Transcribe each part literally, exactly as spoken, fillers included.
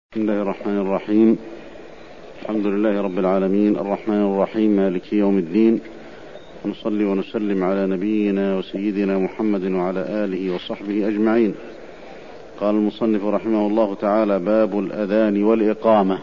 بسم الله الرحمن الرحيم. الحمد لله رب العالمين الرحمن الرحيم مالك يوم الدين، ونصلي ونسلم على نبينا وسيدنا محمد وعلى آله وصحبه أجمعين. قال المصنف رحمه الله تعالى: باب الأذان والإقامة.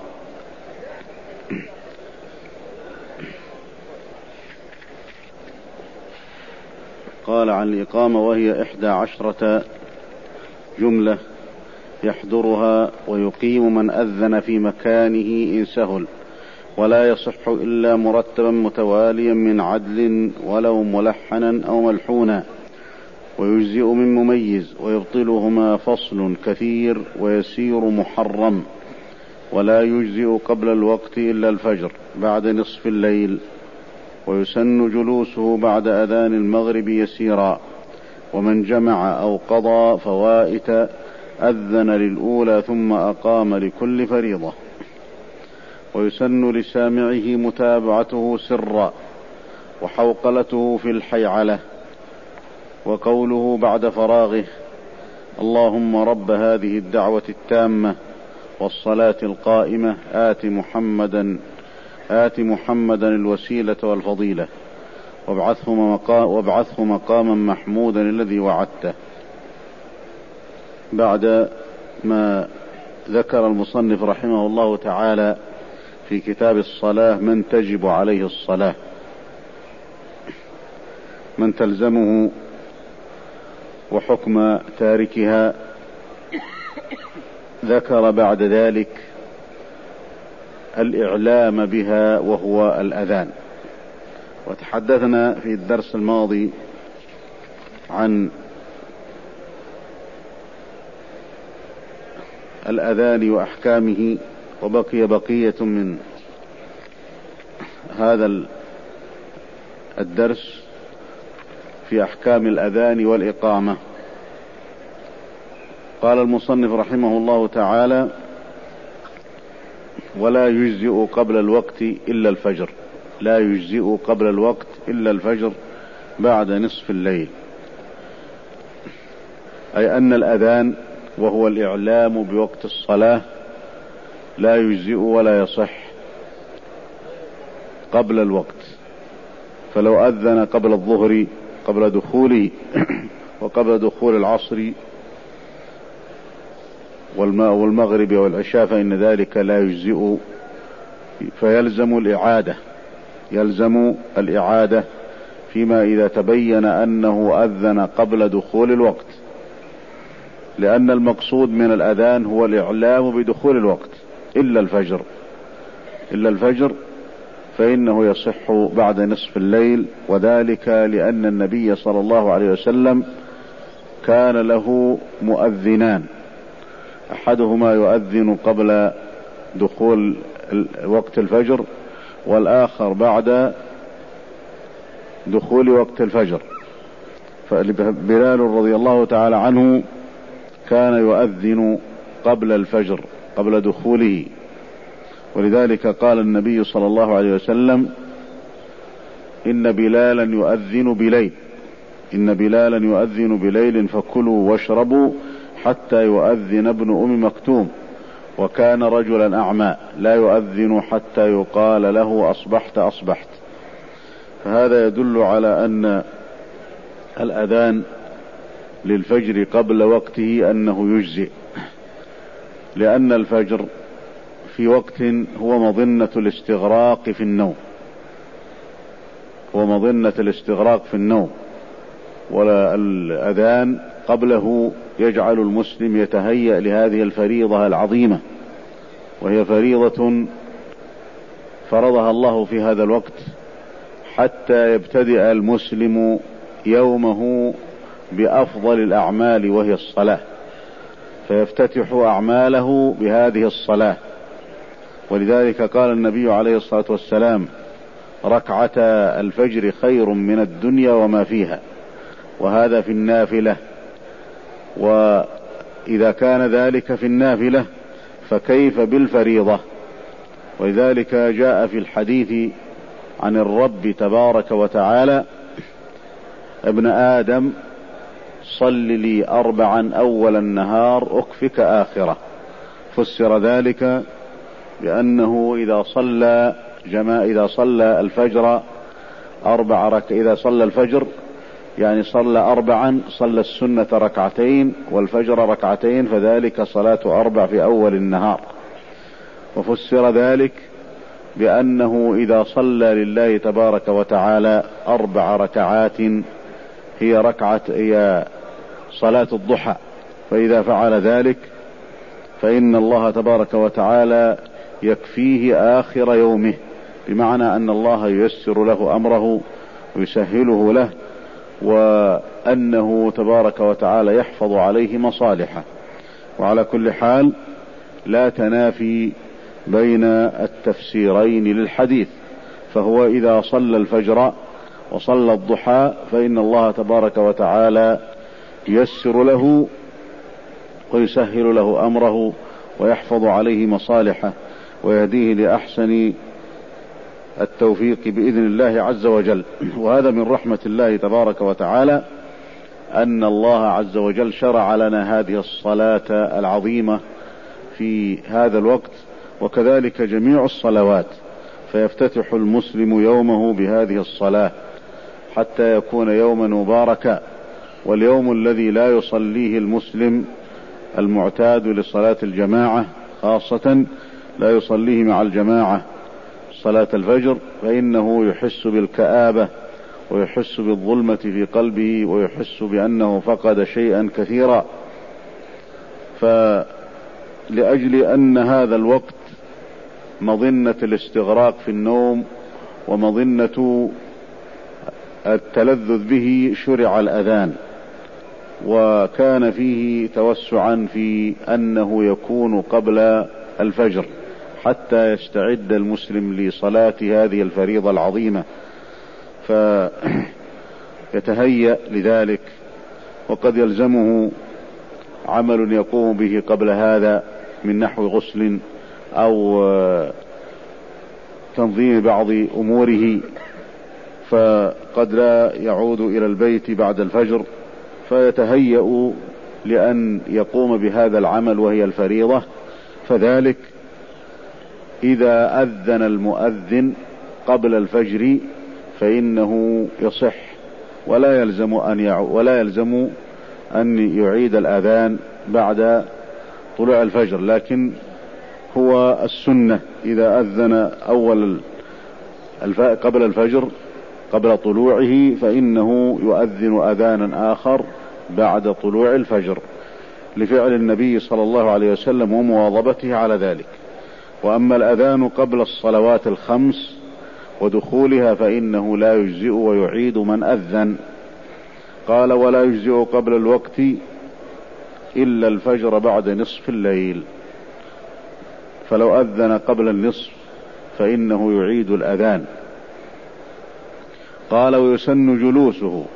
قال عن الإقامة: وهي إحدى عشرة جملة يحضرها ويقيم من أذن في مكانه إن سهل، ولا يصح إلا مرتبا متواليا من عدل ولو ملحنا أو ملحونا، ويجزئ من مميز، ويبطلهما فصل كثير ويسير محرم، ولا يجزئ قبل الوقت إلا الفجر بعد نصف الليل، ويسن جلوسه بعد أذان المغرب يسيرا، ومن جمع أو قضى فوائت أذن للأولى ثم أقام لكل فريضة، ويسن لسامعه متابعته سرا، وحوقلته في الحيعلة، وقوله بعد فراغه: اللهم رب هذه الدعوة التامة والصلاة القائمة آت محمدا آت محمدا الوسيلة والفضيلة وابعثه مقام وابعثه مقاما محمودا الذي وعدته. بعد ما ذكر المصنف رحمه الله تعالى في كتاب الصلاة من تجب عليه الصلاة، من تلزمه وحكم تاركها، ذكر بعد ذلك الإعلام بها وهو الأذان. وتحدثنا في الدرس الماضي عن الأذان وأحكامه، وبقي بقية من هذا الدرس في أحكام الأذان والإقامة. قال المصنف رحمه الله تعالى: ولا يجزئ قبل الوقت إلا الفجر، لا يجزئ قبل الوقت إلا الفجر بعد نصف الليل، أي أن الأذان وهو الإعلام بوقت الصلاة لا يجزئ ولا يصح قبل الوقت. فلو أذن قبل الظهر قبل دخوله وقبل دخول العصر والمغرب والعشاء فإن ذلك لا يجزئ، فيلزم الإعادة يلزم الإعادة فيما إذا تبين أنه أذن قبل دخول الوقت، لأن المقصود من الأذان هو الإعلام بدخول الوقت إلا الفجر إلا الفجر فإنه يصح بعد نصف الليل، وذلك لأن النبي صلى الله عليه وسلم كان له مؤذنان، أحدهما يؤذن قبل دخول وقت الفجر، والآخر بعد دخول وقت الفجر. فبلال رضي الله تعالى عنه كان يؤذن قبل الفجر قبل دخوله، ولذلك قال النبي صلى الله عليه وسلم: إن بلالا يؤذن بليل إن بلالا يؤذن بليل فكلوا واشربوا حتى يؤذن ابن أم مكتوم، وكان رجلا أعمى لا يؤذن حتى يقال له أصبحت أصبحت. فهذا يدل على أن الأذان للفجر قبل وقته أنه يجزئ، لأن الفجر في وقت هو مظنة الاستغراق في النوم هو مظنة الاستغراق في النوم ولا الأذان قبله يجعل المسلم يتهيأ لهذه الفريضة العظيمة، وهي فريضة فرضها الله في هذا الوقت حتى يبتدئ المسلم يومه بأفضل الأعمال وهي الصلاة، فيفتتح أعماله بهذه الصلاة. ولذلك قال النبي عليه الصلاة والسلام: ركعتا الفجر خير من الدنيا وما فيها، وهذا في النافلة. وإذا كان ذلك في النافلة فكيف بالفريضة؟ ولذلك جاء في الحديث عن الرب تبارك وتعالى: ابن آدم صل لي أربعا أول النهار أكفك آخرة، فسر ذلك بأنه إذا صلى جماعة إذا صلى الفجر أربع رك إذا صلى الفجر يعني صلى أربعا، صلى السنة ركعتين والفجر ركعتين، فذلك صلاة أربع في أول النهار. وفسر ذلك بأنه إذا صلى لله تبارك وتعالى أربع ركعات هي ركعة هي صلاة الضحى، فإذا فعل ذلك فإن الله تبارك وتعالى يكفيه آخر يومه، بمعنى أن الله ييسر له أمره ويسهله له، وأنه تبارك وتعالى يحفظ عليه مصالحه. وعلى كل حال لا تنافي بين التفسيرين للحديث، فهو إذا صلى الفجر وصلى الضحى فإن الله تبارك وتعالى ييسر له ويسهل له أمره ويحفظ عليه مصالحه ويهديه لأحسن التوفيق بإذن الله عز وجل. وهذا من رحمة الله تبارك وتعالى أن الله عز وجل شرع لنا هذه الصلاة العظيمة في هذا الوقت، وكذلك جميع الصلوات، فيفتتح المسلم يومه بهذه الصلاة حتى يكون يوما مباركا. واليوم الذي لا يصليه المسلم المعتاد لصلاة الجماعة خاصة لا يصليه مع الجماعة صلاة الفجر، فإنه يحس بالكآبة ويحس بالظلمة في قلبه ويحس بأنه فقد شيئا كثيرا. فلأجل أن هذا الوقت مظنة الاستغراق في النوم ومظنة التلذذ به شرع الأذان، وكان فيه توسعا في أنه يكون قبل الفجر حتى يستعد المسلم لصلاة هذه الفريضة العظيمة، فيتهيأ لذلك. وقد يلزمه عمل يقوم به قبل هذا من نحو غسل أو تنظيم بعض أموره، فقد لا يعود إلى البيت بعد الفجر، فيتهيأ لأن يقوم بهذا العمل وهي الفريضة. فذلك إذا أذن المؤذن قبل الفجر فإنه يصح، ولا يلزم أن يعود ولا يلزم أن يعيد الأذان بعد طلوع الفجر، لكن هو السنة إذا أذن أول الف... قبل الفجر قبل طلوعه فإنه يؤذن أذانا آخر بعد طلوع الفجر، لفعل النبي صلى الله عليه وسلم ومواظبته على ذلك. وأما الأذان قبل الصلوات الخمس ودخولها فإنه لا يجزئ ويعيد من أذن. قال: ولا يجزئ قبل الوقت إلا الفجر بعد نصف الليل، فلو أذن قبل النصف فإنه يعيد الأذان. قال: ويسن جلوسه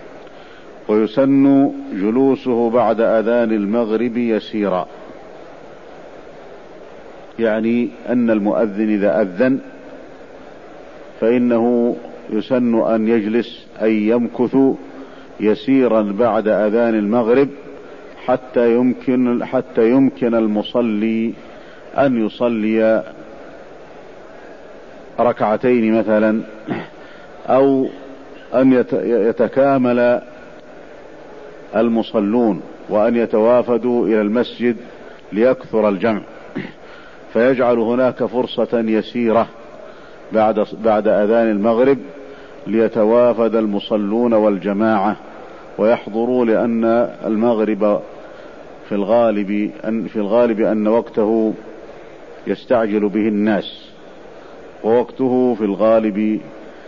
ويسن جلوسه بعد أذان المغرب يسيرا، يعني أن المؤذن إذا أذن فإنه يسن أن يجلس أي يمكث يسيرا بعد أذان المغرب حتى يمكن حتى يمكن المصلي أن يصلي ركعتين مثلا، أو أن يتكامل المصلون وأن يتوافدوا إلى المسجد ليكثر الجمع، فيجعل هناك فرصة يسيرة بعد بعد أذان المغرب ليتوافد المصلون والجماعة ويحضروا، لأن المغرب في الغالب أن في الغالب أن وقته يستعجل به الناس، ووقته في الغالب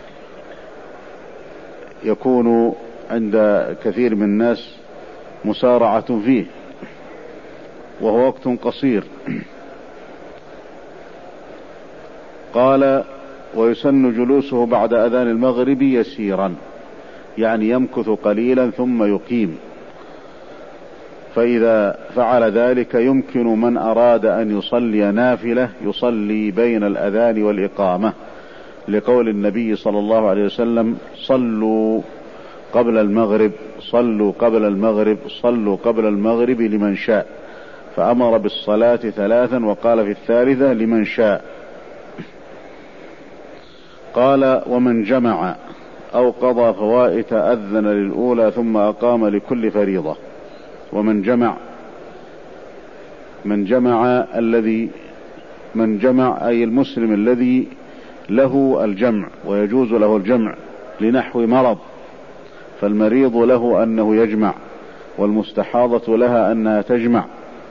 يكون عند كثير من الناس مسارعة فيه، وهو وقت قصير. قال: ويسن جلوسه بعد أذان المغرب يسيرا، يعني يمكث قليلا ثم يقيم، فإذا فعل ذلك يمكن من أراد أن يصلي نافلة يصلي بين الأذان والإقامة، لقول النبي صلى الله عليه وسلم: صلوا قبل المغرب صلوا قبل المغرب صلوا قبل المغرب لمن شاء. فأمر بالصلاة ثلاثا وقال في الثالثة لمن شاء. قال ومن جمع أو قضى فوائت أذن للأولى ثم أقام لكل فريضة. ومن جمع من جمع الذي من جمع أي المسلم الذي له الجمع ويجوز له الجمع لنحو مرض، فالمريض له أنه يجمع والمستحاضة لها أنها تجمع،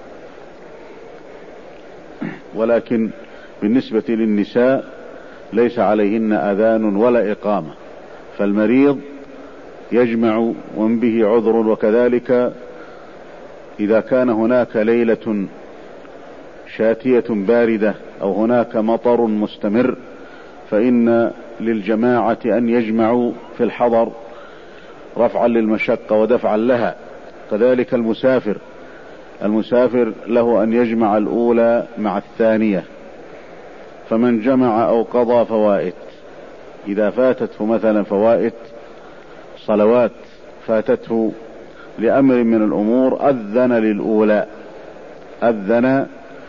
ولكن بالنسبة للنساء ليس عليهن أذان ولا إقامة، فالمريض يجمع ومن به عذر. وكذلك إذا كان هناك ليلة شاتية باردة أو هناك مطر مستمر فإن للجماعة أن يجمعوا في الحضر رفعا للمشقة ودفعا لها. كذلك المسافر المسافر له أن يجمع الأولى مع الثانية. فمن جمع أو قضى فوائت، إذا فاتته مثلا فوائت صلوات فاتته لأمر من الأمور أذن للأولى، أذن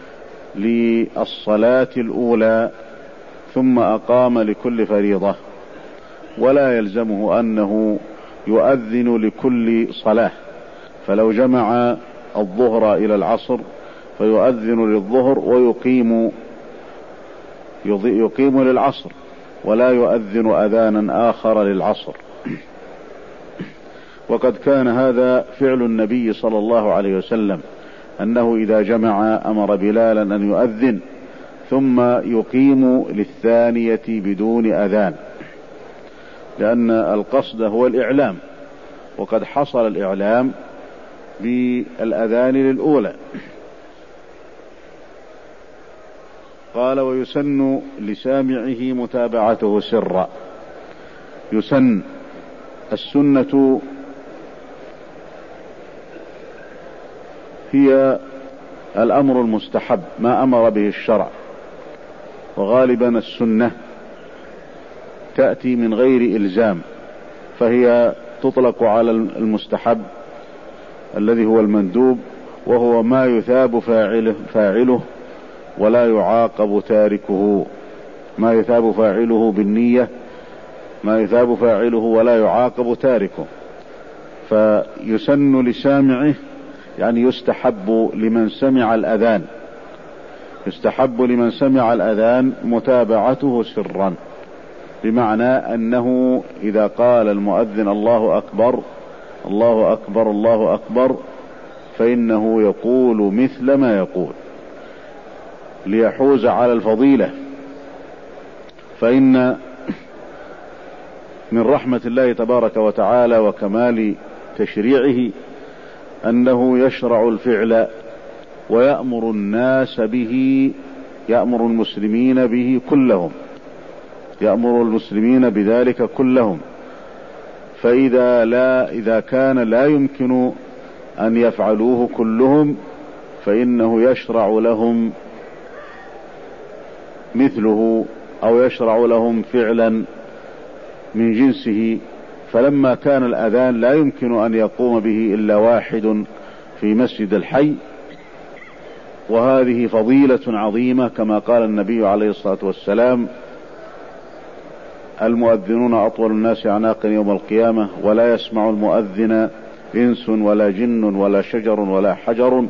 للصلاة الأولى ثم أقام لكل فريضة، ولا يلزمه أنه يؤذن لكل صلاة. فلو جمع الظهر إلى العصر فيؤذن للظهر ويقيم يقيم للعصر، ولا يؤذن أذانا آخر للعصر. وقد كان هذا فعل النبي صلى الله عليه وسلم، أنه إذا جمع أمر بلالا أن يؤذن ثم يقيم للثانية بدون أذان، لأن القصد هو الإعلام، وقد حصل الإعلام بالأذان للأولى. قال ويسن لسامعه متابعته سرا. يسن، السنة هي الأمر المستحب ما أمر به الشرع، وغالبا السنة تأتي من غير إلزام، فهي تطلق على المستحب الذي هو المندوب، وهو ما يثاب فاعله, فاعله ولا يعاقب تاركه، ما يثاب فاعله بالنية، ما يثاب فاعله ولا يعاقب تاركه. فيسن لسامعه يعني يستحب لمن سمع الأذان، يستحب لمن سمع الأذان متابعته سرا، بمعنى أنه إذا قال المؤذن الله أكبر الله أكبر الله أكبر فإنه يقول مثل ما يقول ليحوز على الفضيلة. فإن من رحمة الله تبارك وتعالى وكمال تشريعه أنه يشرع الفعل ويأمر الناس به، يأمر المسلمين به كلهم، يأمر المسلمين بذلك كلهم. فإذا لا إذا كان لا يمكن أن يفعلوه كلهم فإنه يشرع لهم مثله أو يشرع لهم فعلا من جنسه. فلما كان الأذان لا يمكن أن يقوم به إلا واحد في مسجد الحي، وهذه فضيلة عظيمة كما قال النبي عليه الصلاة والسلام: المؤذنون أطول الناس أعناقا يوم القيامة، ولا يسمع المؤذن إنس ولا جن ولا شجر ولا حجر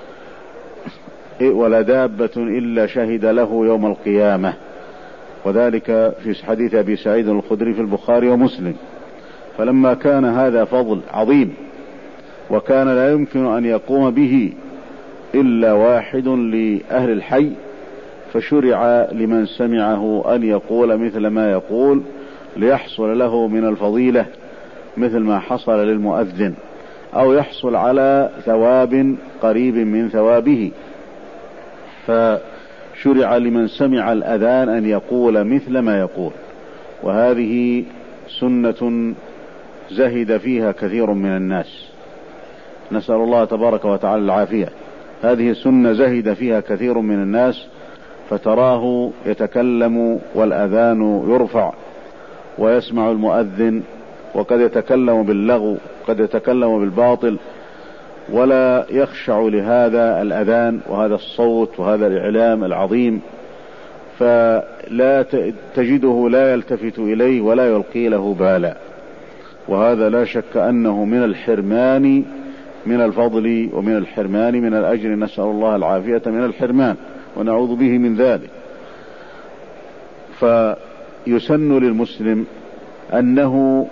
ولا دابة إلا شهد له يوم القيامة. وذلك في حديث أبي سعيد الخدري في البخاري ومسلم. فلما كان هذا فضل عظيم وكان لا يمكن أن يقوم به إلا واحد لأهل الحي، فشرع لمن سمعه أن يقول مثل ما يقول ليحصل له من الفضيلة مثل ما حصل للمؤذن، أو يحصل على ثواب قريب من ثوابه. فشرع لمن سمع الأذان أن يقول مثل ما يقول، وهذه سنة زهد فيها كثير من الناس، نسأل الله تبارك وتعالى العافية. هذه سنة زهد فيها كثير من الناس، فتراه يتكلم والأذان يرفع ويسمع المؤذن، وقد يتكلم باللغو، قد يتكلم بالباطل، ولا يخشع لهذا الأذان وهذا الصوت وهذا الإعلام العظيم، فلا تجده لا يلتفت إليه ولا يلقي له بالا، وهذا لا شك أنه من الحرمان من الفضل ومن الحرمان من الأجر، نسأل الله العافية من الحرمان ونعوذ به من ذلك. فيسن للمسلم أنه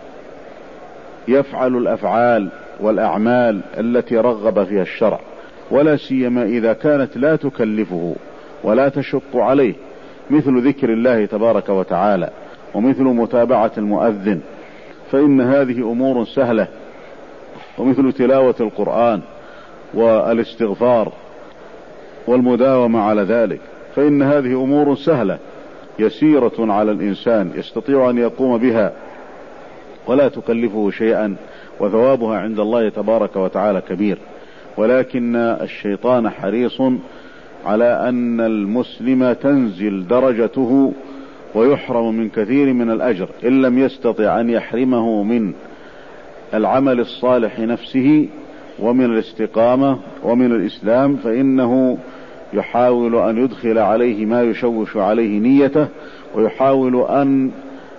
يفعل الأفعال والأعمال التي رغب فيها الشرع، ولا سيما إذا كانت لا تكلفه ولا تشق عليه، مثل ذكر الله تبارك وتعالى ومثل متابعة المؤذن، فإن هذه أمور سهلة، ومثل تلاوة القرآن والاستغفار والمداومة على ذلك، فإن هذه أمور سهلة يسيرة على الإنسان يستطيع أن يقوم بها ولا تكلفه شيئا، وثوابها عند الله تبارك وتعالى كبير. ولكن الشيطان حريص على أن المسلم تنزل درجته ويحرم من كثير من الأجر، إن لم يستطع أن يحرمه من العمل الصالح نفسه ومن الاستقامة ومن الإسلام، فإنه يحاول أن يدخل عليه ما يشوش عليه نيته، ويحاول أن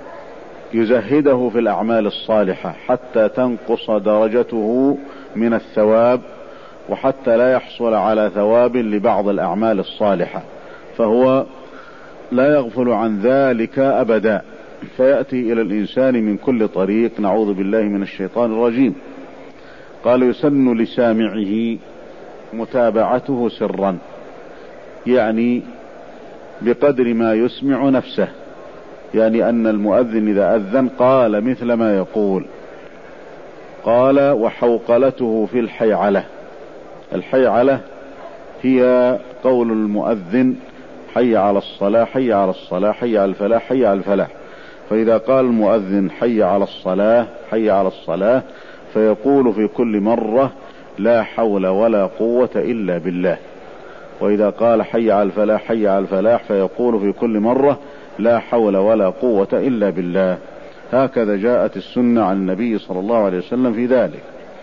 يزهده في الأعمال الصالحة حتى تنقص درجته من الثواب، وحتى لا يحصل على ثواب لبعض الأعمال الصالحة، فهو لا يغفل عن ذلك أبدا، فيأتي إلى الإنسان من كل طريق، نعوذ بالله من الشيطان الرجيم. قال يسن لسامعه متابعته سرا، يعني بقدر ما يسمع نفسه، يعني أن المؤذن إذا أذن قال مثل ما يقول. قال وحوقلته في الحيعلة، الحيعلة هي قول المؤذن حي على الصلاة حي على الصلاة حي على الفلاح حي على الفلاح، فإذا قال المؤذن حي على الصلاة حي على الصلاة فيقول في كل مرة لا حول ولا قوة إلا بالله، وإذا قال حي على الفلاح حي على الفلاح فيقول في كل مرة لا حول ولا قوة إلا بالله. هكذا جاءت السنة عن النبي صلى الله عليه وسلم في ذلك.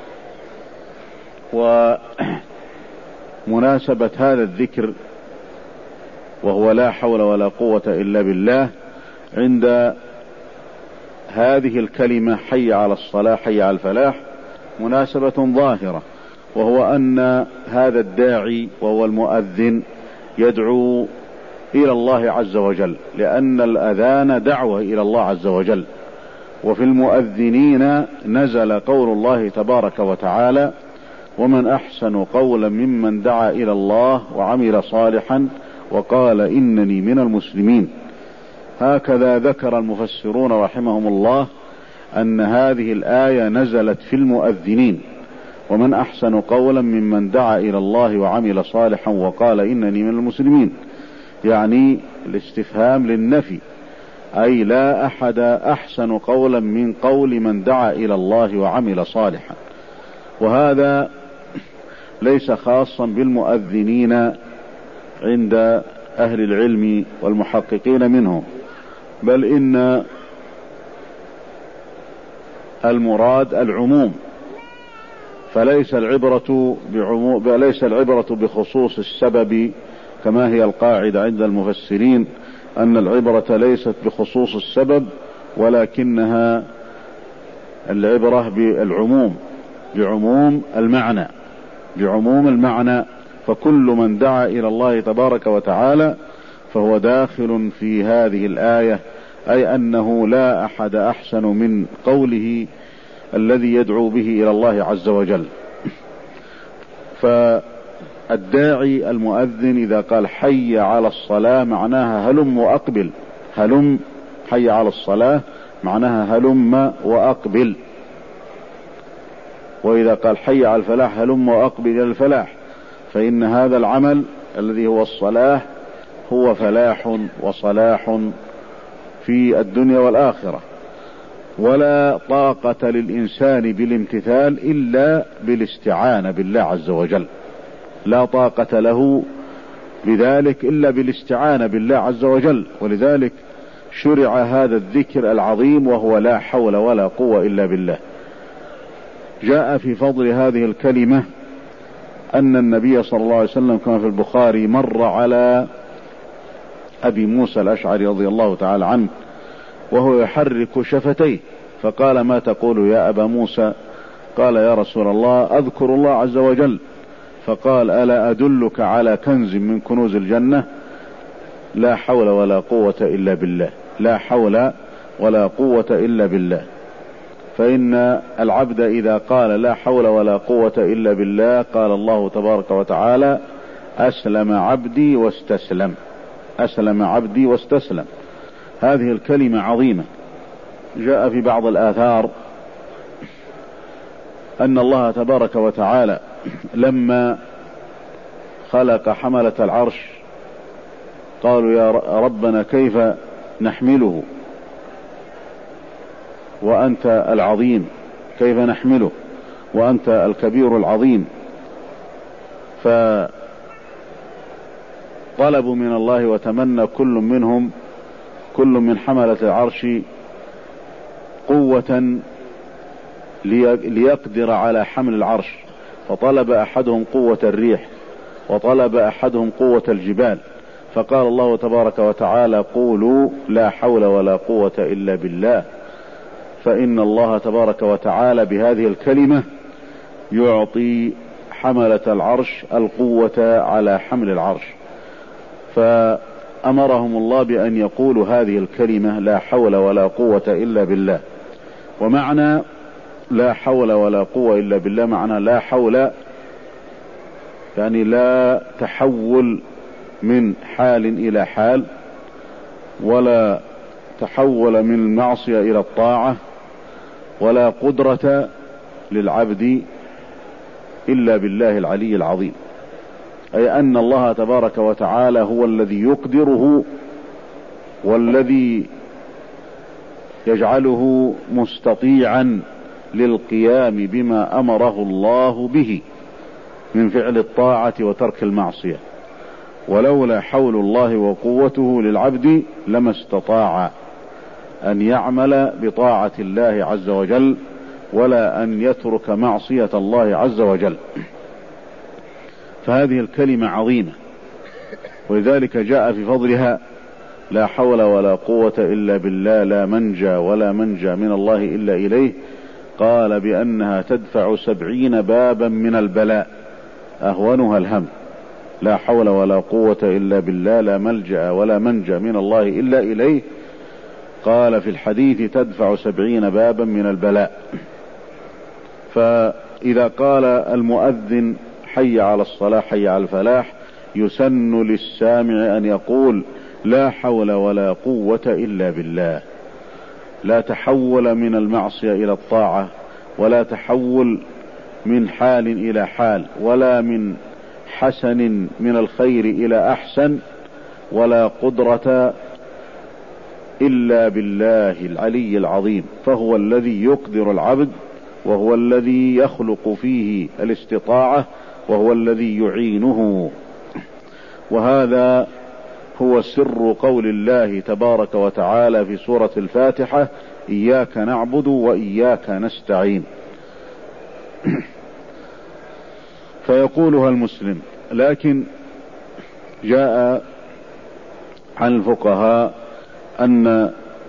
ومناسبة هذا الذكر وهو لا حول ولا قوة إلا بالله عند هذه الكلمة حي على الصلاة حي على الفلاح مناسبة ظاهرة، وهو أن هذا الداعي وهو المؤذن يدعو إلى الله عز وجل، لأن الأذان دعوة إلى الله عز وجل. وفي المؤذنين نزل قول الله تبارك وتعالى ومن أحسن قولا ممن دعا إلى الله وعمل صالحا وقال إنني من المسلمين. هكذا ذكر المفسرون رحمهم الله أن هذه الآية نزلت في المؤذنين، ومن أحسن قولا ممن دعا إلى الله وعمل صالحا وقال إنني من المسلمين، يعني الاستفهام للنفي، أي لا أحد أحسن قولا من قول من دعا إلى الله وعمل صالحا. وهذا ليس خاصا بالمؤذنين عند أهل العلم والمحققين منهم، بل إن المراد العموم، فليس العبرة بعموم، ليس العبرة بخصوص السبب كما هي القاعدة عند المفسرين، أن العبرة ليست بخصوص السبب ولكنها العبرة بالعموم، بعموم المعنى، بعموم المعنى. فكل من دعا إلى الله تبارك وتعالى فهو داخل في هذه الآية، أي أنه لا أحد أحسن من قوله الذي يدعو به إلى الله عز وجل. فالداعي المؤذن إذا قال حي على الصلاة معناها هلم وأقبل، هلم، حي على الصلاة معناها هلم وأقبل. وإذا قال حي على الفلاح هلم وأقبل إلى الفلاح، فإن هذا العمل الذي هو الصلاة هو فلاح وصلاح في الدنيا والآخرة. ولا طاقة للإنسان بالامتثال إلا بالاستعانة بالله عز وجل، لا طاقة له بذلك إلا بالاستعانة بالله عز وجل. ولذلك شرع هذا الذكر العظيم وهو لا حول ولا قوة إلا بالله. جاء في فضل هذه الكلمة أن النبي صلى الله عليه وسلم كما في البخاري مر على أبي موسى الأشعري رضي الله تعالى عنه وهو يحرك شفتيه، فقال: ما تقول يا أبا موسى؟ قال: يا رسول الله أذكر الله عز وجل. فقال: ألا أدلك على كنز من كنوز الجنة؟ لا حول ولا قوة إلا بالله، لا حول ولا قوة إلا بالله. فإن العبد إذا قال لا حول ولا قوة إلا بالله قال الله تبارك وتعالى: أسلم عبدي واستسلم، أسلم عبدي واستسلم. هذه الكلمة عظيمة. جاء في بعض الآثار أن الله تبارك وتعالى لما خلق حملة العرش قالوا: يا ربنا كيف نحمله وأنت العظيم، كيف نحمله وأنت الكبير العظيم؟ فطلبوا من الله وتمنى كل منهم كل من حملة العرش قوة ليقدر على حمل العرش، فطلب أحدهم قوة الريح وطلب أحدهم قوة الجبال، فقال الله تبارك وتعالى: قولوا لا حول ولا قوة إلا بالله. فإن الله تبارك وتعالى بهذه الكلمة يعطي حملة العرش القوة على حمل العرش، فأمرهم الله بأن يقولوا هذه الكلمة لا حول ولا قوة إلا بالله. ومعنى لا حول ولا قوة إلا بالله معنى لا حول يعني لا تحول من حال إلى حال، ولا تحول من المعصية إلى الطاعة، ولا قدرة للعبد إلا بالله العلي العظيم. أي أن الله تبارك وتعالى هو الذي يقدره والذي يجعله مستطيعا للقيام بما أمره الله به من فعل الطاعة وترك المعصية. ولولا حول الله وقوته للعبد لما استطاع أن يعمل بطاعة الله عز وجل ولا أن يترك معصية الله عز وجل. فهذه الكلمة عظيمة، ولذلك جاء في فضلها: لا حول ولا قوة إلا بالله، لا منجى ولا منجى من الله إلا إليه. قال بأنها تدفع سبعين بابا من البلاء أهونها الهم. لا حول ولا قوة إلا بالله، لا ملجأ ولا منجى من الله إلا إليه. قال في الحديث: تدفع سبعين بابا من البلاء. فإذا قال المؤذن: حي على الصلاة حي على الفلاح، يسن للسامع أن يقول: لا حول ولا قوة إلا بالله. لا تحول من المعصية إلى الطاعة، ولا تحول من حال إلى حال، ولا من حسن من الخير إلى أحسن، ولا قدرة إلا بالله العلي العظيم. فهو الذي يقدر العبد، وهو الذي يخلق فيه الاستطاعة، وهو الذي يعينه. وهذا هو سر قول الله تبارك وتعالى في سورة الفاتحة: إياك نعبد وإياك نستعين. فيقولها المسلم. لكن جاء عن الفقهاء أن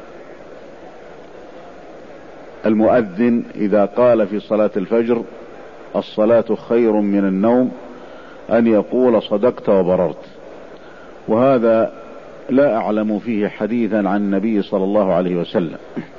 المؤذن إذا قال في صلاة الفجر: الصلاة خير من النوم، أن يقول: صدقت وبررت. وهذا لا أعلم فيه حديثا عن النبي صلى الله عليه وسلم.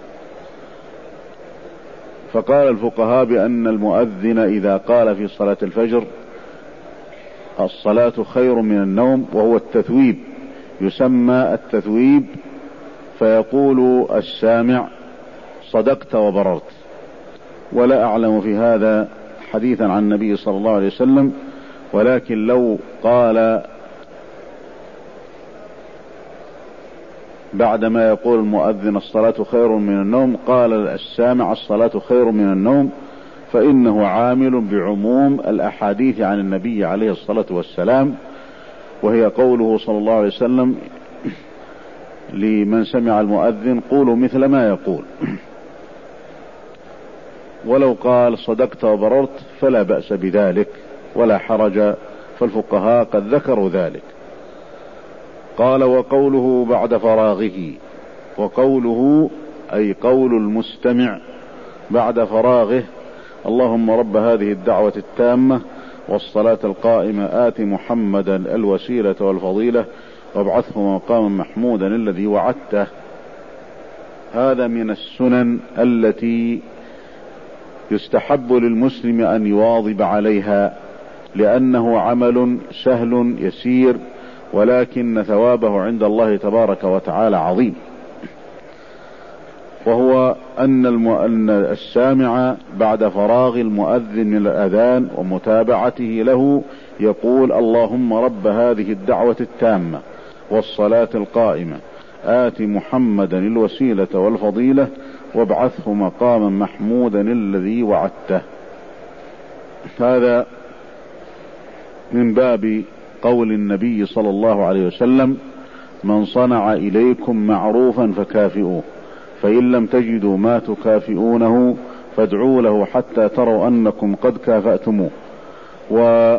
فقال الفقهاء بأن المؤذن إذا قال في صلاة الفجر: الصلاة خير من النوم، وهو التثويب، يسمى التثويب، فيقول السامع: صدقت وبررت. ولا أعلم في هذا حديثا عن النبي صلى الله عليه وسلم. ولكن لو قال بعدما يقول المؤذن: الصلاة خير من النوم، قال السامع: الصلاة خير من النوم، فإنه عامل بعموم الأحاديث عن النبي عليه الصلاة والسلام، وهي قوله صلى الله عليه وسلم لمن سمع المؤذن: قولوا مثل ما يقول. ولو قال صدقت وبررت فلا بأس بذلك ولا حرج، فالفقهاء قد ذكروا ذلك. قال وقوله بعد فراغه، وقوله أي قول المستمع بعد فراغه: اللهم رب هذه الدعوة التامة والصلاة القائمة آت محمدا الوسيلة والفضيلة وابعثه مقاما محمودا الذي وعدته. هذا من السنن التي يستحب للمسلم أن يواظب عليها، لأنه عمل سهل يسير، ولكن ثوابه عند الله تبارك وتعالى عظيم. وهو أن السامع بعد فراغ المؤذن من الأذان ومتابعته له يقول: اللهم رب هذه الدعوة التامة والصلاة القائمة آت محمدا الوسيلة والفضيلة وابعثه مقاما محمودا الذي وعدته. هذا من باب قول النبي صلى الله عليه وسلم: من صنع إليكم معروفا فكافئوه، فإن لم تجدوا ما تكافئونه فادعوا له حتى تروا أنكم قد كافأتموه. وفضل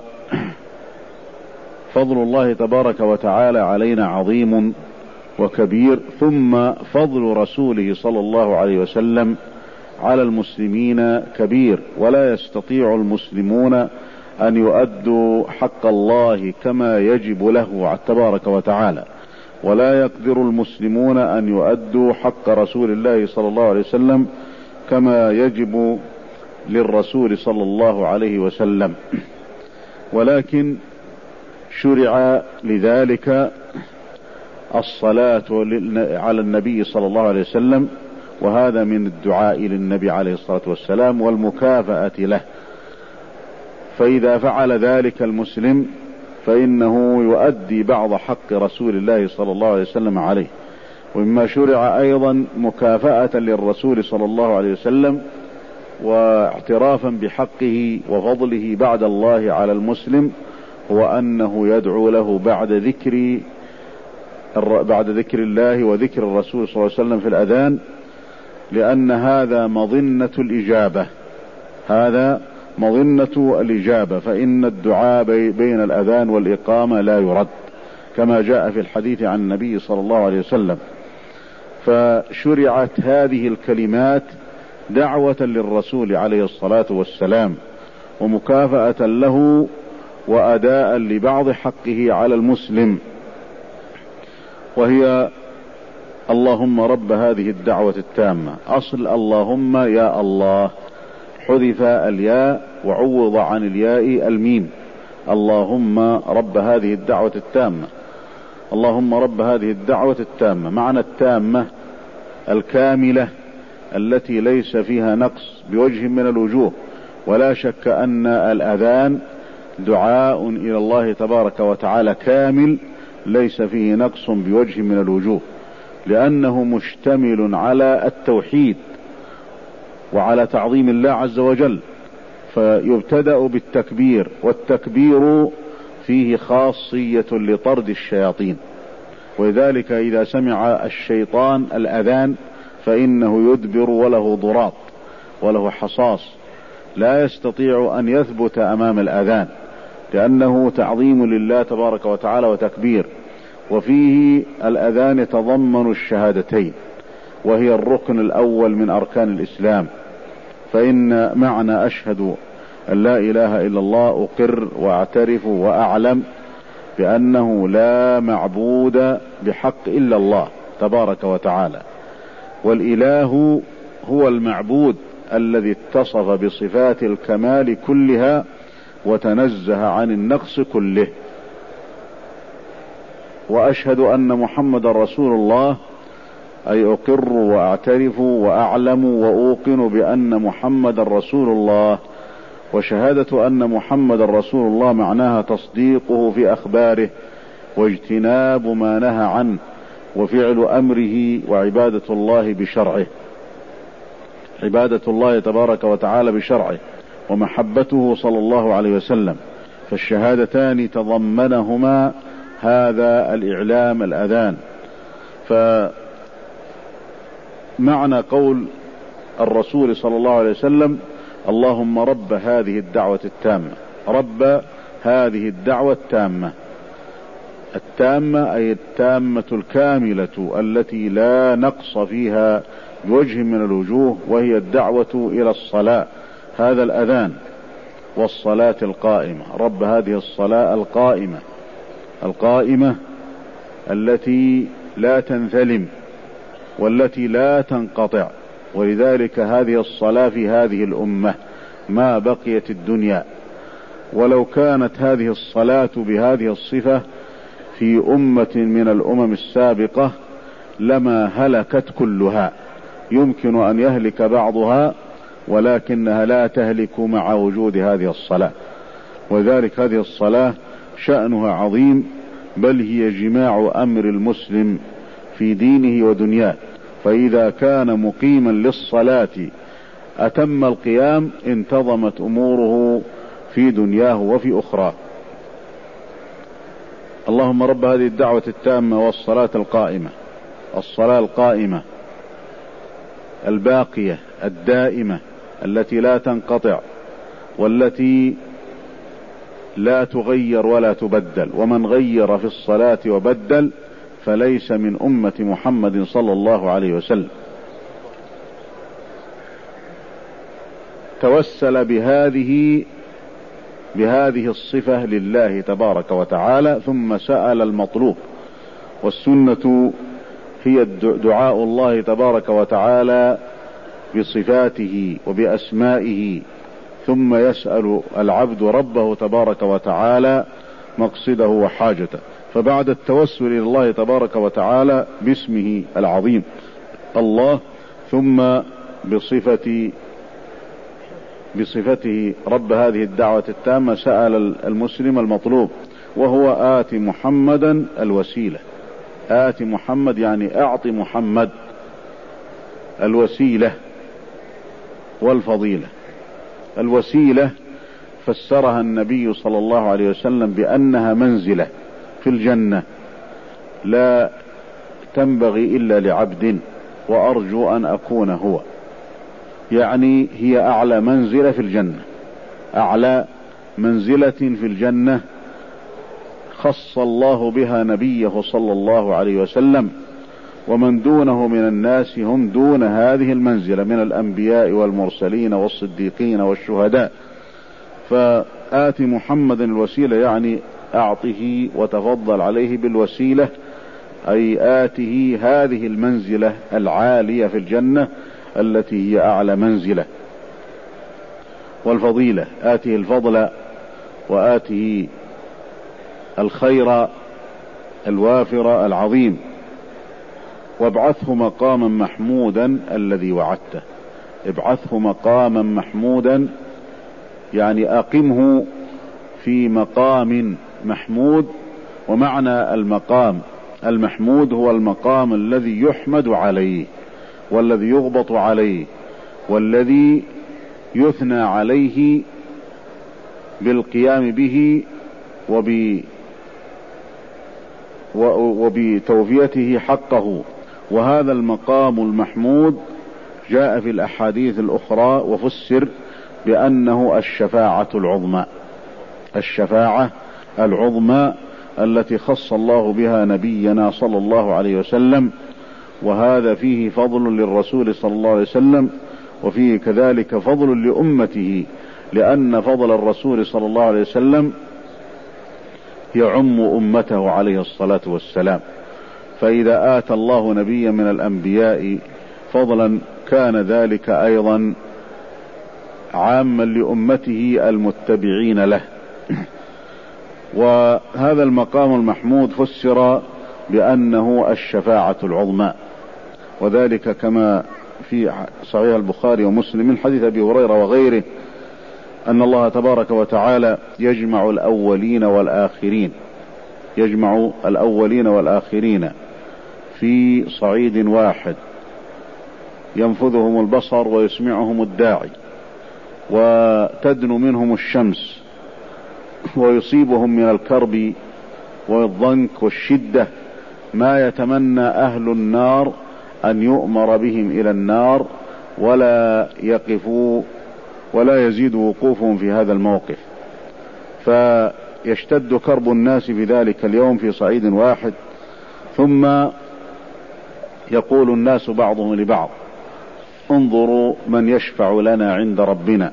الله تبارك وتعالى علينا عظيم وكبير، ثم فضل رسوله صلى الله عليه وسلم على المسلمين كبير، ولا يستطيع المسلمون أن يؤدوا حق الله كما يجب له تبارك وتعالى، ولا يقدر المسلمون أن يؤدوا حق رسول الله صلى الله عليه وسلم كما يجب للرسول صلى الله عليه وسلم. ولكن شرع لذلك الصلاة على النبي صلى الله عليه وسلم، وهذا من الدعاء للنبي عليه الصلاة والسلام والمكافأة له. فإذا فعل ذلك المسلم فإنه يؤدي بعض حق رسول الله صلى الله عليه وسلم عليه. ومما شرع أيضا مكافأة للرسول صلى الله عليه وسلم واعترافا بحقه وفضله بعد الله على المسلم، هو أنه يدعو له بعد ذكر بعد ذكر الله وذكر الرسول صلى الله عليه وسلم في الأذان، لأن هذا مظنة الإجابة، هذا مظنة الإجابة، فإن الدعاء بين الأذان والإقامة لا يرد، كما جاء في الحديث عن النبي صلى الله عليه وسلم. فشرعت هذه الكلمات دعوة للرسول عليه الصلاة والسلام، ومكافأة له، وأداء لبعض حقه على المسلم، وهي: اللهم رب هذه الدعوة التامة. أصل اللهم يا الله، حذف الياء وعوض عن الياء الميم. اللهم رب هذه الدعوة التامة، اللهم رب هذه الدعوة التامة، معنى التامة الكاملة التي ليس فيها نقص بوجه من الوجوه. ولا شك أن الأذان دعاء إلى الله تبارك وتعالى كامل ليس فيه نقص بوجه من الوجوه، لأنه مشتمل على التوحيد وعلى تعظيم الله عز وجل. فيبتدأ بالتكبير، والتكبير فيه خاصية لطرد الشياطين، ولذلك إذا سمع الشيطان الأذان فإنه يدبر وله ضراط وله حصاص، لا يستطيع أن يثبت أمام الأذان، لأنه تعظيم لله تبارك وتعالى وتكبير. وفيه الأذان يتضمن الشهادتين، وهي الركن الأول من أركان الإسلام. فإن معنى أشهد أن لا إله إلا الله أقر وأعترف وأعلم بأنه لا معبود بحق إلا الله تبارك وتعالى، والإله هو المعبود الذي اتصف بصفات الكمال كلها وتنزه عن النقص كله. وأشهد أن محمد رسول الله، أي أقر وأعترف وأعلم وأوقن بأن محمد رسول الله. وشهادة أن محمد رسول الله معناها تصديقه في أخباره واجتناب ما نهى عنه وفعل أمره وعبادة الله بشرعه، عبادة الله تبارك وتعالى بشرعه ومحبته صلى الله عليه وسلم. فالشهادتان تضمنهما هذا الإعلام الأذان. فمعنى قول الرسول صلى الله عليه وسلم: اللهم رب هذه الدعوة التامة، رب هذه الدعوة التامة، التامة أي التامة الكاملة التي لا نقص فيها بوجه من الوجوه، وهي الدعوة إلى الصلاة، هذا الأذان والصلاة القائمة. رب هذه الصلاة القائمة، القائمة التي لا تنثلم والتي لا تنقطع. ولذلك هذه الصلاة في هذه الأمة ما بقيت الدنيا، ولو كانت هذه الصلاة بهذه الصفة في أمة من الأمم السابقة لما هلكت كلها. يمكن أن يهلك بعضها ولكنها لا تهلك مع وجود هذه الصلاة. وذلك هذه الصلاة شأنها عظيم، بل هي جماع أمر المسلم في دينه ودنياه. فإذا كان مقيما للصلاة أتم القيام انتظمت أموره في دنياه وفي أخرى. اللهم رب هذه الدعوة التامة والصلاة القائمة، الصلاة القائمة الباقية الدائمة التي لا تنقطع والتي لا تغير ولا تبدل. ومن غير في الصلاة وبدل فليس من أمة محمد صلى الله عليه وسلم. توسل بهذه بهذه الصفة لله تبارك وتعالى، ثم سأل المطلوب. والسنة هي دعاء الله تبارك وتعالى بصفاته وبأسمائه، ثم يسأل العبد ربه تبارك وتعالى مقصده وحاجته. فبعد التوسل إلى الله تبارك وتعالى باسمه العظيم الله، ثم بصفة بصفته رب هذه الدعوة التامة، سأل المسلم المطلوب، وهو آت محمدا الوسيلة. آت محمد يعني أعط محمد الوسيلة والفضيلة. الوسيلة فسرها النبي صلى الله عليه وسلم بأنها منزلة في الجنة لا تنبغي إلا لعبد، وأرجو أن أكون هو. يعني هي أعلى منزلة في الجنة، أعلى منزلة في الجنة خص الله بها نبيه صلى الله عليه وسلم، ومن دونه من الناس هم دون هذه المنزلة من الأنبياء والمرسلين والصديقين والشهداء. فآت محمد الوسيلة يعني أعطه وتفضل عليه بالوسيلة، أي آته هذه المنزلة العالية في الجنة التي هي أعلى منزلة. والفضيلة آته الفضل وآته الخير الوافر العظيم. وابعثه مقاما محمودا الذي وعدته. ابعثه مقاما محمودا يعني أقمه في مقام محمود. ومعنى المقام المحمود هو المقام الذي يحمد عليه والذي يغبط عليه والذي يثنى عليه بالقيام به وب وبتوفيته حقه. وهذا المقام المحمود جاء في الأحاديث الأخرى وفسر بأنه الشفاعة العظمى، الشفاعة العظمى التي خص الله بها نبينا صلى الله عليه وسلم. وهذا فيه فضل للرسول صلى الله عليه وسلم، وفيه كذلك فضل لأمته، لأن فضل الرسول صلى الله عليه وسلم يعم أمته عليه الصلاة والسلام. فإذا آتى الله نبيا من الأنبياء فضلا كان ذلك أيضا عاما لأمته المتبعين له. وهذا المقام المحمود فسر بأنه الشفاعة العظمى، وذلك كما في صحيح البخاري ومسلم من حديث أبي هريرة وغيره أن الله تبارك وتعالى يجمع الأولين والآخرين، يجمع الأولين والآخرين في صعيد واحد، ينفذهم البصر ويسمعهم الداعي، وتدنو منهم الشمس، ويصيبهم من الكرب والضنك والشدة ما يتمنى أهل النار أن يؤمر بهم إلى النار ولا يقفوا ولا يزيد وقوفهم في هذا الموقف، فيشتد كرب الناس في ذلك اليوم في صعيد واحد. ثم يقول الناس بعضهم لبعض: انظروا من يشفع لنا عند ربنا،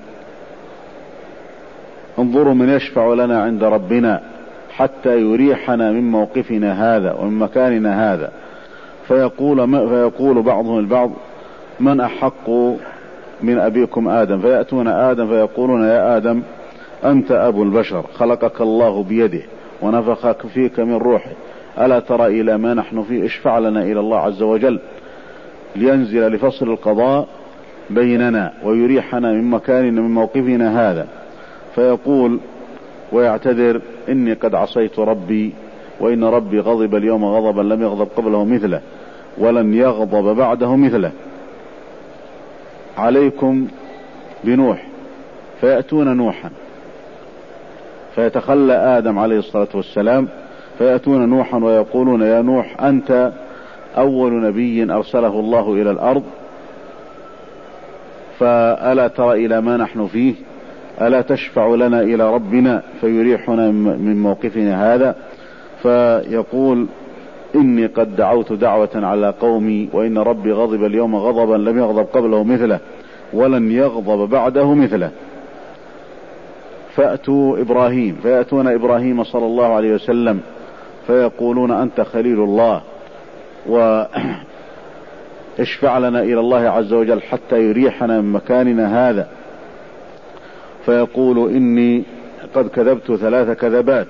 انظروا من يشفع لنا عند ربنا حتى يريحنا من موقفنا هذا ومن مكاننا هذا. فيقول, فيقول بعضهم البعض: من أحق من أبيكم آدم؟ فيأتون آدم فيقولون: يا آدم أنت أبو البشر، خلقك الله بيده ونفخك فيك من روحه، ألا ترى إلى ما نحن فيه؟ اشفع لنا إلى الله عز وجل لينزل لفصل القضاء بيننا ويريحنا من مكاننا من موقفنا هذا. فيقول ويعتذر: إني قد عصيت ربي، وإن ربي غضب اليوم غضبا لم يغضب قبله مثله ولن يغضب بعده مثله، عليكم بنوح. فيأتون نوحا، فيتخلى آدم عليه الصلاة والسلام، فيأتون نوحا ويقولون: يا نوح أنت أول نبي أرسله الله إلى الأرض، فألا ترى إلى ما نحن فيه؟ ألا تشفع لنا إلى ربنا فيريحنا من موقفنا هذا؟ فيقول: إني قد دعوت دعوة على قومي، وإن ربي غضب اليوم غضبا لم يغضب قبله مثله ولن يغضب بعده مثله. فأتوا إبراهيم، فيأتون إبراهيم صلى الله عليه وسلم فيقولون: أنت خليل الله، واشفع لنا إلى الله عز وجل حتى يريحنا من مكاننا هذا. فيقول: إني قد كذبت ثلاث كذبات.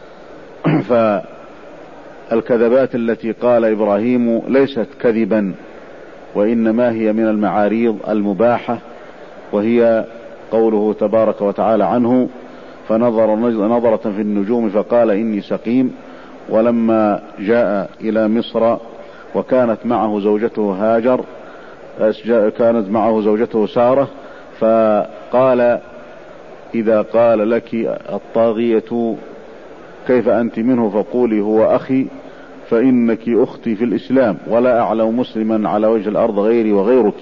فالكذبات التي قال إبراهيم ليست كذبا، وإنما هي من المعاريض المباحة، وهي قوله تبارك وتعالى عنه: فنظر نظرة في النجوم فقال إني سقيم. ولما جاء إلى مصر وكانت معه زوجته هاجر، كانت معه زوجته سارة، فقال: إذا قال لك الطاغية كيف أنت منه؟ فقولي هو أخي، فإنك أختي في الإسلام، ولا أعلم مسلما على وجه الأرض غيري وغيرك.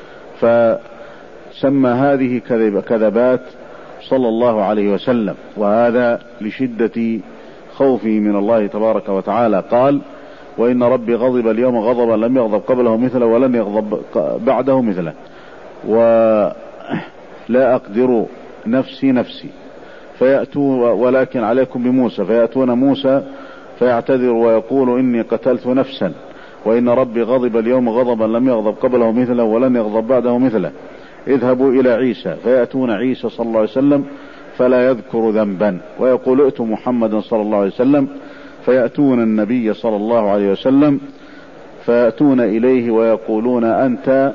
فسمى هذه كذبات صلى الله عليه وسلم، وهذا لشدة خوفه من الله تبارك وتعالى. قال: وإن ربي غضب اليوم غضبا لم يغضب قبله مثله ولن يغضب بعده مثله، ولا أقدر نفسي نفسي. فيأتوا ولكن عليكم بموسى، فيأتون موسى فيعتذر ويقول: إني قتلت نفسا، وإن ربي غضب اليوم غضبا لم يغضب قبله مثله ولن يغضب بعده مثله، اذهبوا إلى عيسى. فيأتون عيسى صلى الله عليه وسلم فلا يذكر ذنبا، ويقول: ائتوا محمدا صلى الله عليه وسلم. فيأتون النبي صلى الله عليه وسلم فيأتون إليه ويقولون: أنت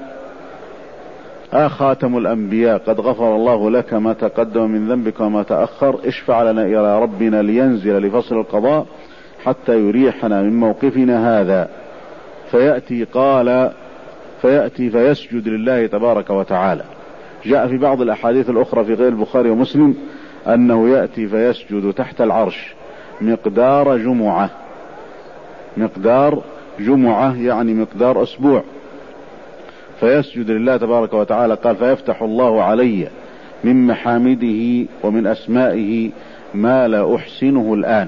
خاتم الأنبياء، قد غفر الله لك ما تقدم من ذنبك وما تأخر، اشفع لنا إلى ربنا لينزل لفصل القضاء حتى يريحنا من موقفنا هذا. فيأتي قال فيأتي فيسجد لله تبارك وتعالى. جاء في بعض الأحاديث الأخرى في غير البخاري ومسلم أنه يأتي فيسجد تحت العرش مقدار جمعة، مقدار جمعة يعني مقدار أسبوع، فيسجد لله تبارك وتعالى. قال: فيفتح الله علي من محامده ومن أسمائه ما لا أحسنه الآن.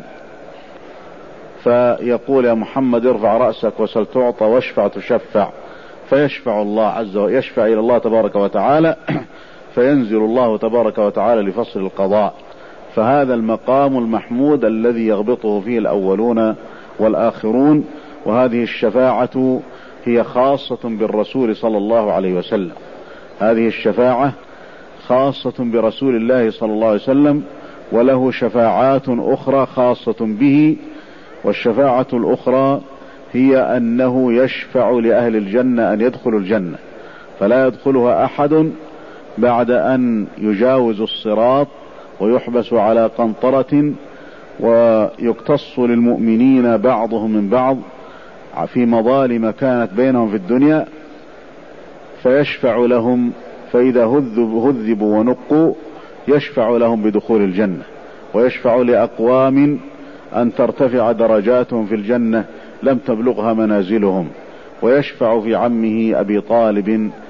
فيقول: يا محمد ارفع رأسك وسل تعطى واشفع تشفع. فيشفع الله عز وجل، يشفع إلى الله تبارك وتعالى، فينزل الله تبارك وتعالى لفصل القضاء. فهذا المقام المحمود الذي يغبطه فيه الأولون والآخرون. وهذه الشفاعة هي خاصة بالرسول صلى الله عليه وسلم، هذه الشفاعة خاصة برسول الله صلى الله عليه وسلم، وله شفاعات أخرى خاصة به. والشفاعة الأخرى هي أنه يشفع لأهل الجنة أن يدخلوا الجنة، فلا يدخلها أحد بعد أن يجاوز الصراط ويحبس على قنطرة، ويقتص للمؤمنين بعضهم من بعض في مظالم كانت بينهم في الدنيا، فيشفع لهم، فإذا هذبوا ونقوا يشفع لهم بدخول الجنة، ويشفع لأقوام أن ترتفع درجاتهم في الجنة لم تبلغها منازلهم، ويشفع في عمه أبي طالب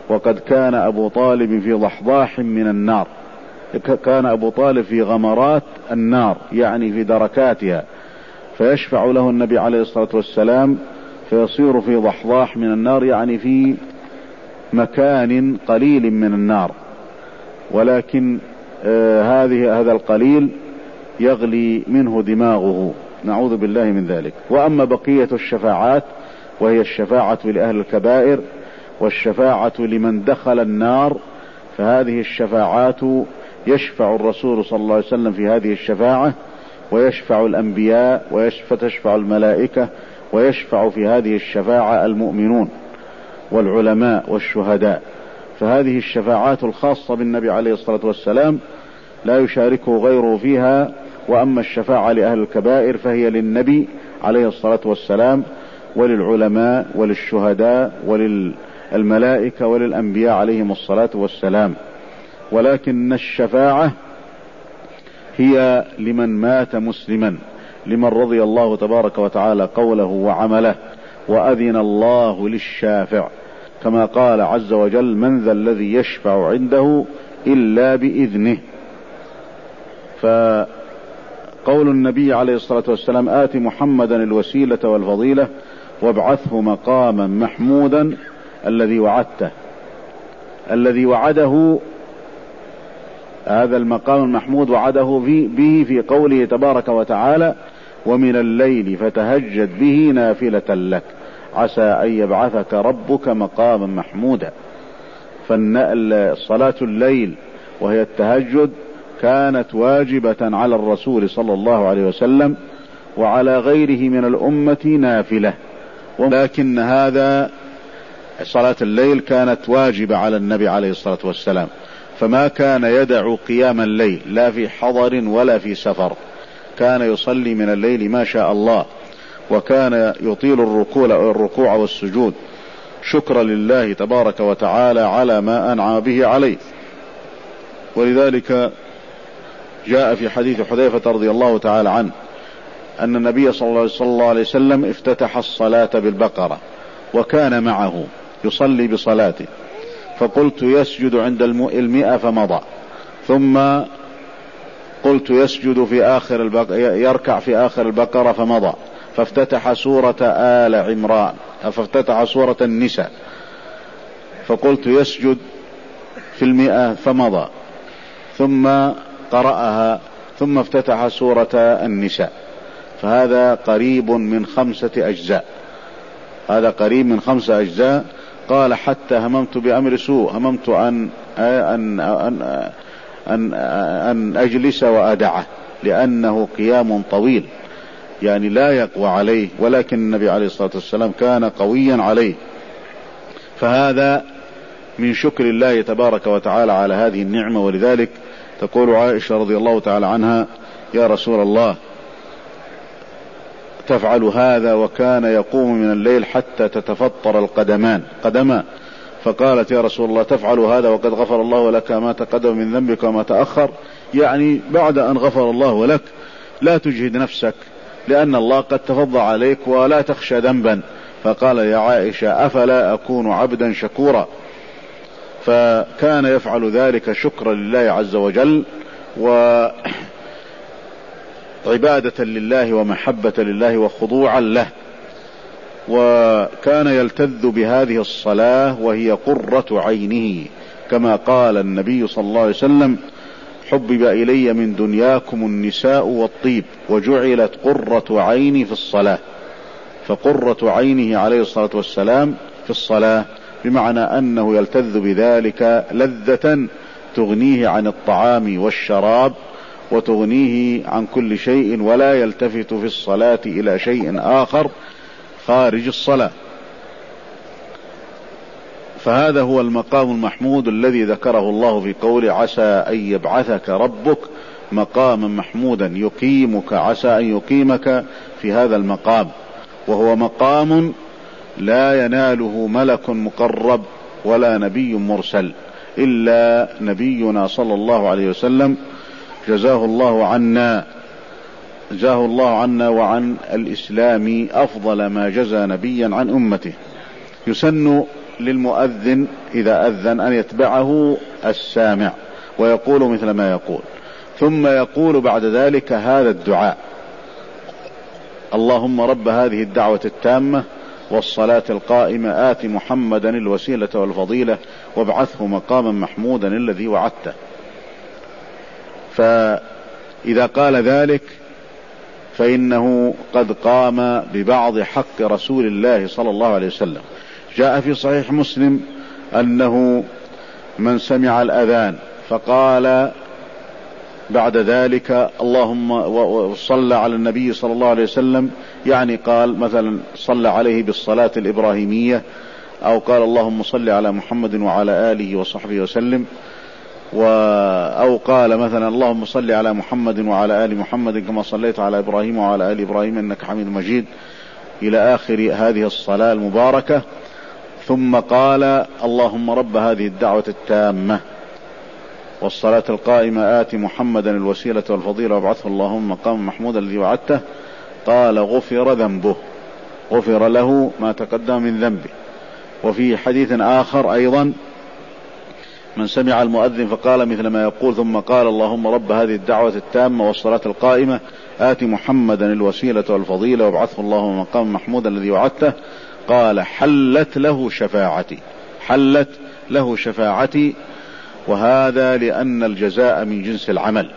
وقد كان أبو طالب في ضحضاح من النار، كان أبو طالب في غمرات النار يعني في دركاتها، فيشفع له النبي عليه الصلاة والسلام فيصير في ضحضاح من النار يعني في مكان قليل من النار، ولكن آه هذه هذا القليل يغلي منه دماغه، نعوذ بالله من ذلك. وأما بقية الشفاعات وهي الشفاعة لأهل الكبائر والشفاعة لمن دخل النار، فهذه الشفاعات يشفع الرسول صلى الله عليه وسلم في هذه الشفاعة، ويشفع الأنبياء، وتشفع الملائكة، ويشفع في هذه الشفاعة المؤمنون والعلماء والشهداء. فهذه الشفاعات الخاصة بالنبي عليه الصلاة والسلام لا يشاركه غيره فيها. وأما الشفاعة لأهل الكبائر فهي للنبي عليه الصلاة والسلام وللعلماء وللشهداء وللملائكة وللأنبياء عليهم الصلاة والسلام. ولكن الشفاعة هي لمن مات مسلما، لمن رضي الله تبارك وتعالى قوله وعمله وأذن الله للشافع، كما قال عز وجل من ذا الذي يشفع عنده إلا بإذنه. فقول النبي عليه الصلاة والسلام آت محمدا الوسيلة والفضيلة وابعثه مقاما محمودا الذي وعدته، الذي وعده هذا المقام المحمود وعده به في قوله تبارك وتعالى ومن الليل فتهجد به نافلة لك عسى أن يبعثك ربك مقاما محمودا. فصلاة الليل وهي التهجد كانت واجبة على الرسول صلى الله عليه وسلم وعلى غيره من الأمة نافلة، ولكن هذا صلاة الليل كانت واجبة على النبي عليه الصلاة والسلام، فما كان يدع قيام الليل لا في حضر ولا في سفر، كان يصلي من الليل ما شاء الله، وكان يطيل الركوع والسجود شكرا لله تبارك وتعالى على ما أنعم به عليه. ولذلك جاء في حديث حذيفة رضي الله تعالى عنه أن النبي صلى الله عليه وسلم افتتح الصلاة بالبقرة وكان معه يصلي بصلاته، فقلت يسجد عند المئة فمضى، ثم قلت يسجد في آخر البقرة يركع في آخر البقرة فمضى، فافتتح سورة آل عمران فافتتح سورة النساء، فقلت يسجد في المئة فمضى، ثم قرأها، ثم افتتح سورة النساء. فهذا قريب من خمسة أجزاء، هذا قريب من خمسة أجزاء. قال حتى هممت بأمر سوء، هممت أن, أن, أن, أن, أن أجلس وأدعه لأنه قيام طويل يعني لا يقوى عليه، ولكن النبي عليه الصلاة والسلام كان قويا عليه. فهذا من شكر الله تبارك وتعالى على هذه النعمة. ولذلك تقول عائشة رضي الله تعالى عنها يا رسول الله تفعل هذا وكان يقوم من الليل حتى تتفطر القدمان قدما، فقالت يا رسول الله تفعل هذا وقد غفر الله لك ما تقدم من ذنبك وما تأخر، يعني بعد أن غفر الله لك لا تجهد نفسك لأن الله قد تفضل عليك ولا تخشى ذنبا. فقال يا عائشة أفلا أكون عبدا شكورا؟ فكان يفعل ذلك شكرا لله عز وجل وعبادة لله ومحبة لله وخضوعا له، وكان يلتذ بهذه الصلاة وهي قرة عينه، كما قال النبي صلى الله عليه وسلم حبب إلي من دنياكم النساء والطيب وجعلت قرة عيني في الصلاة. فقرة عينه عليه الصلاة والسلام في الصلاة بمعنى أنه يلتذ بذلك لذة تغنيه عن الطعام والشراب وتغنيه عن كل شيء، ولا يلتفت في الصلاة إلى شيء آخر خارج الصلاة. فهذا هو المقام المحمود الذي ذكره الله في قوله عسى أن يبعثك ربك مقاما محمودا يقيمك، عسى أن يقيمك في هذا المقام، وهو مقام لا يناله ملك مقرب ولا نبي مرسل إلا نبينا صلى الله عليه وسلم جزاه الله عنا جزاه الله عنا وعن الإسلام أفضل ما جزى نبيا عن أمته. يسن للمؤذن إذا أذن أن يتبعه السامع ويقول مثل ما يقول، ثم يقول بعد ذلك هذا الدعاء: اللهم رب هذه الدعوة التامة والصلاة القائمة آت محمدا الوسيلة والفضيلة وابعثه مقاما محمودا الذي وعدته. فإذا قال ذلك فإنه قد قام ببعض حق رسول الله صلى الله عليه وسلم. جاء في صحيح مسلم أنه من سمع الأذان فقال بعد ذلك اللهم وصلى على النبي صلى الله عليه وسلم، يعني قال مثلا صلى عليه بالصلاة الإبراهيمية، أو قال اللهم صل على محمد وعلى آله وصحبه وسلم، أو قال مثلا اللهم صل على محمد وعلى آل محمد كما صليت على إبراهيم وعلى آل إبراهيم إنك حميد مجيد، إلى آخر هذه الصلاة المباركة. ثم قال اللهم رب هذه الدعوة التامة والصلاة القائمة آت محمدا الوسيلة والفضيلة وابعثه اللهم مقام محمود الذي وعدته، قال غفر ذنبه، غفر له ما تقدم من ذنبه. وفي حديث آخر أيضا من سمع المؤذن فقال مثل ما يقول ثم قال اللهم رب هذه الدعوة التامة والصلاة القائمة آت محمدا الوسيلة والفضيلة وابعثه اللهم مقام محمود الذي وعدته، قال حلت له شفاعتي، حلت له شفاعتي. وهذا لأن الجزاء من جنس العمل،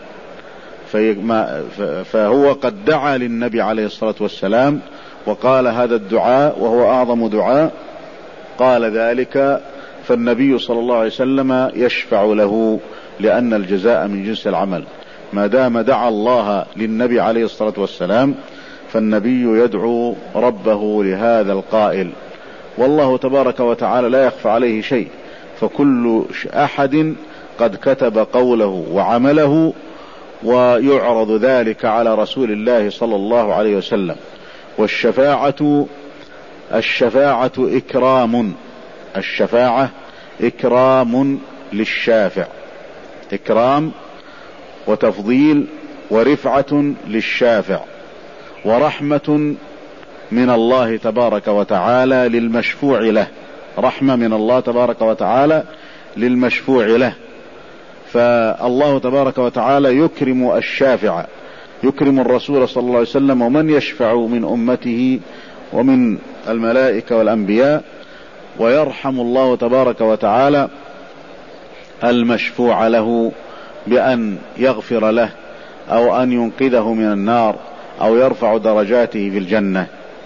فهو قد دعا للنبي عليه الصلاة والسلام وقال هذا الدعاء وهو أعظم دعاء، قال ذلك، فالنبي صلى الله عليه وسلم يشفع له لأن الجزاء من جنس العمل. ما دام دعا الله للنبي عليه الصلاة والسلام فالنبي يدعو ربه لهذا القائل، والله تبارك وتعالى لا يخفى عليه شيء، فكل أحد قد كتب قوله وعمله ويعرض ذلك على رسول الله صلى الله عليه وسلم. والشفاعة الشفاعة إكرام، الشفاعة إكرام للشافع، إكرام وتفضيل ورفعة للشافع، ورحمة من الله تبارك وتعالى للمشفوع له، رحمة من الله تبارك وتعالى للمشفوع له. فالله تبارك وتعالى يكرم الشافع، يكرم الرسول صلى الله عليه وسلم ومن يشفع من أمته ومن الملائكة والأنبياء، ويرحم الله تبارك وتعالى المشفوع له بأن يغفر له أو أن ينقذه من النار أو يرفع درجاته في الجنة.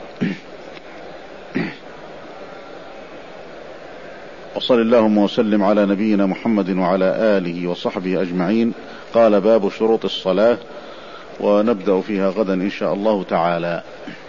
وصل اللهم وسلم على نبينا محمد وعلى آله وصحبه أجمعين. قال باب شروط الصلاة، ونبدأ فيها غدا إن شاء الله تعالى.